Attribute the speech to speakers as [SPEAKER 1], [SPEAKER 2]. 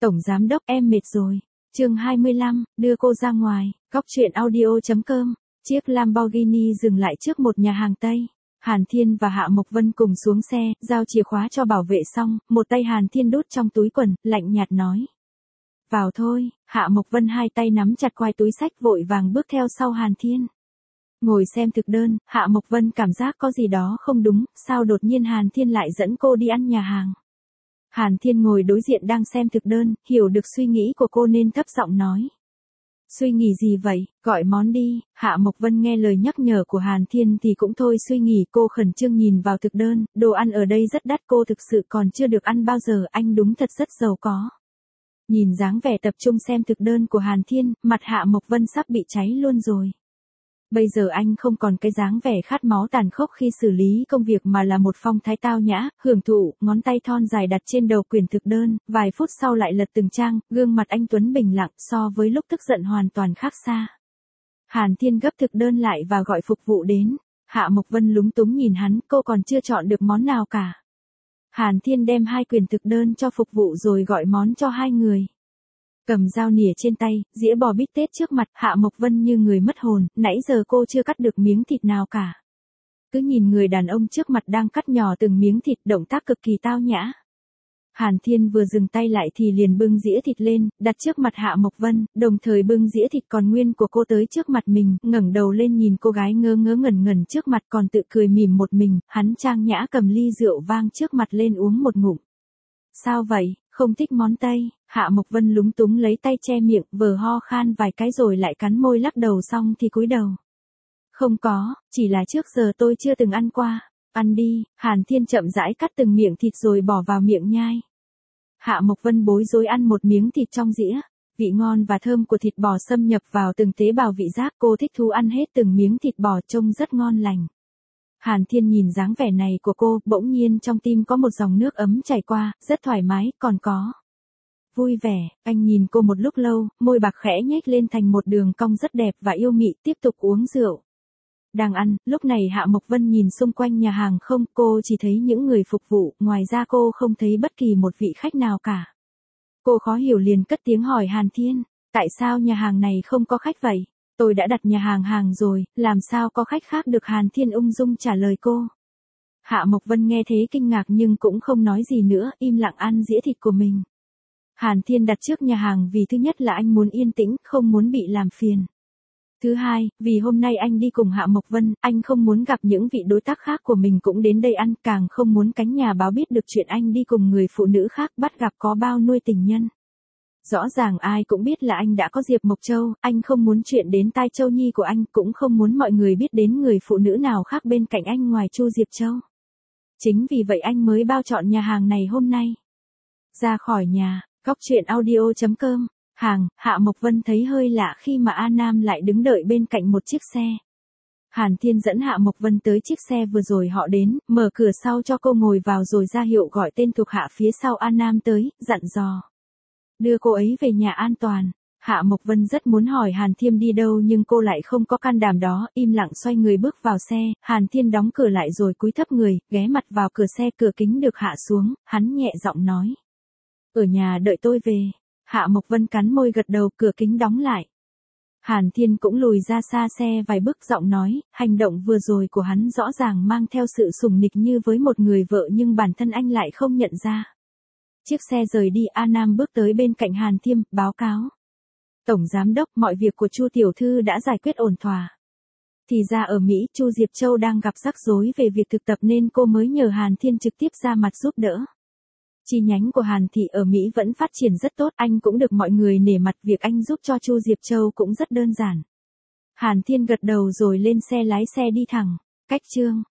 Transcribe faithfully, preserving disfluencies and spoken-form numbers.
[SPEAKER 1] Tổng giám đốc em mệt rồi. Chương hai mươi lăm, đưa cô ra ngoài. Góc truyện audio.com. Chiếc Lamborghini dừng lại trước một nhà hàng Tây. Hàn Thiên và Hạ Mộc Vân cùng xuống xe, giao chìa khóa cho bảo vệ xong, một tay Hàn Thiên đút trong túi quần, lạnh nhạt nói. Vào thôi. Hạ Mộc Vân hai tay nắm chặt quai túi xách vội vàng bước theo sau Hàn Thiên. Ngồi xem thực đơn, Hạ Mộc Vân cảm giác có gì đó không đúng, sao đột nhiên Hàn Thiên lại dẫn cô đi ăn nhà hàng. Hàn Thiên ngồi đối diện đang xem thực đơn, hiểu được suy nghĩ của cô nên thấp giọng nói. Suy nghĩ gì vậy, gọi món đi. Hạ Mộc Vân nghe lời nhắc nhở của Hàn Thiên thì cũng thôi suy nghĩ, cô khẩn trương nhìn vào thực đơn, đồ ăn ở đây rất đắt, cô thực sự còn chưa được ăn bao giờ, anh đúng thật rất giàu có. Nhìn dáng vẻ tập trung xem thực đơn của Hàn Thiên, mặt Hạ Mộc Vân sắp bị cháy luôn rồi. Bây giờ anh không còn cái dáng vẻ khát máu tàn khốc khi xử lý công việc mà là một phong thái tao nhã, hưởng thụ, ngón tay thon dài đặt trên đầu quyển thực đơn, vài phút sau lại lật từng trang, gương mặt anh tuấn bình lặng, so với lúc tức giận hoàn toàn khác xa. Hàn Thiên gấp thực đơn lại và gọi phục vụ đến. Hạ Mộc Vân lúng túng nhìn hắn, cô còn chưa chọn được món nào cả. Hàn Thiên đem hai quyển thực đơn cho phục vụ rồi gọi món cho hai người. Cầm dao nĩa trên tay, dĩa bò bít tết trước mặt, Hạ Mộc Vân như người mất hồn, nãy giờ cô chưa cắt được miếng thịt nào cả. Cứ nhìn người đàn ông trước mặt đang cắt nhỏ từng miếng thịt, động tác cực kỳ tao nhã. Hàn Thiên vừa dừng tay lại thì liền bưng dĩa thịt lên, đặt trước mặt Hạ Mộc Vân, đồng thời bưng dĩa thịt còn nguyên của cô tới trước mặt mình, ngẩng đầu lên nhìn cô gái ngơ ngớ ngẩn ngẩn trước mặt còn tự cười mỉm một mình, hắn trang nhã cầm ly rượu vang trước mặt lên uống một ngụm. Sao vậy, không thích món Tây? Hạ Mộc Vân lúng túng lấy tay che miệng, vờ ho khan vài cái rồi lại cắn môi lắc đầu xong thì cúi đầu. Không có, chỉ là trước giờ tôi chưa từng ăn qua. Ăn đi. Hàn Thiên chậm rãi cắt từng miệng thịt rồi bỏ vào miệng nhai. Hạ Mộc Vân bối rối ăn một miếng thịt trong dĩa. Vị ngon và thơm của thịt bò xâm nhập vào từng tế bào vị giác, cô thích thú ăn hết từng miếng thịt bò trông rất ngon lành. Hàn Thiên nhìn dáng vẻ này của cô, bỗng nhiên trong tim có một dòng nước ấm chảy qua, rất thoải mái, còn có vui vẻ. Anh nhìn cô một lúc lâu, môi bạc khẽ nhếch lên thành một đường cong rất đẹp và yêu mị, tiếp tục uống rượu. Đang ăn, lúc này Hạ Mộc Vân nhìn xung quanh nhà hàng không, cô chỉ thấy những người phục vụ, ngoài ra cô không thấy bất kỳ một vị khách nào cả. Cô khó hiểu liền cất tiếng hỏi Hàn Thiên, tại sao nhà hàng này không có khách vậy? Tôi đã đặt nhà hàng hàng rồi, làm sao có khách khác được? Hàn Thiên ung dung trả lời cô. Hạ Mộc Vân nghe thế kinh ngạc nhưng cũng không nói gì nữa, im lặng ăn dĩa thịt của mình. Hàn Thiên đặt trước nhà hàng vì thứ nhất là anh muốn yên tĩnh, không muốn bị làm phiền. Thứ hai, vì hôm nay anh đi cùng Hạ Mộc Vân, anh không muốn gặp những vị đối tác khác của mình cũng đến đây ăn, càng không muốn cánh nhà báo biết được chuyện anh đi cùng người phụ nữ khác bắt gặp có bao nuôi tình nhân. Rõ ràng ai cũng biết là anh đã có Diệp Mộc Châu, anh không muốn chuyện đến tai Châu Nhi của anh, cũng không muốn mọi người biết đến người phụ nữ nào khác bên cạnh anh ngoài Chu Diệp Châu. Chính vì vậy anh mới bao chọn nhà hàng này hôm nay. Ra khỏi nhà, góc truyện audio.com. Hàng, Hạ Mộc Vân thấy hơi lạ khi mà A Nam lại đứng đợi bên cạnh một chiếc xe. Hàn Thiên dẫn Hạ Mộc Vân tới chiếc xe vừa rồi họ đến, mở cửa sau cho cô ngồi vào rồi ra hiệu gọi tên thuộc hạ phía sau A Nam tới, dặn dò. Đưa cô ấy về nhà an toàn. Hạ Mộc Vân rất muốn hỏi Hàn Thiên đi đâu nhưng cô lại không có can đảm đó, im lặng xoay người bước vào xe, Hàn Thiên đóng cửa lại rồi cúi thấp người, ghé mặt vào cửa xe, cửa kính được hạ xuống, hắn nhẹ giọng nói. Ở nhà đợi tôi về. Hạ Mộc Vân cắn môi gật đầu, cửa kính đóng lại. Hàn Thiên cũng lùi ra xa xe vài bước, giọng nói, hành động vừa rồi của hắn rõ ràng mang theo sự sủng nịch như với một người vợ nhưng bản thân anh lại không nhận ra. Chiếc xe rời đi, A Nam bước tới bên cạnh Hàn Thiên, báo cáo. Tổng giám đốc, mọi việc của Chu tiểu thư đã giải quyết ổn thỏa. Thì ra ở Mỹ, Chu Diệp Châu đang gặp rắc rối về việc thực tập nên cô mới nhờ Hàn Thiên trực tiếp ra mặt giúp đỡ. Chi nhánh của Hàn thị ở Mỹ vẫn phát triển rất tốt, anh cũng được mọi người nể mặt, việc anh giúp cho Chu Diệp Châu cũng rất đơn giản. Hàn Thiên gật đầu rồi lên xe lái xe đi thẳng. Cách chương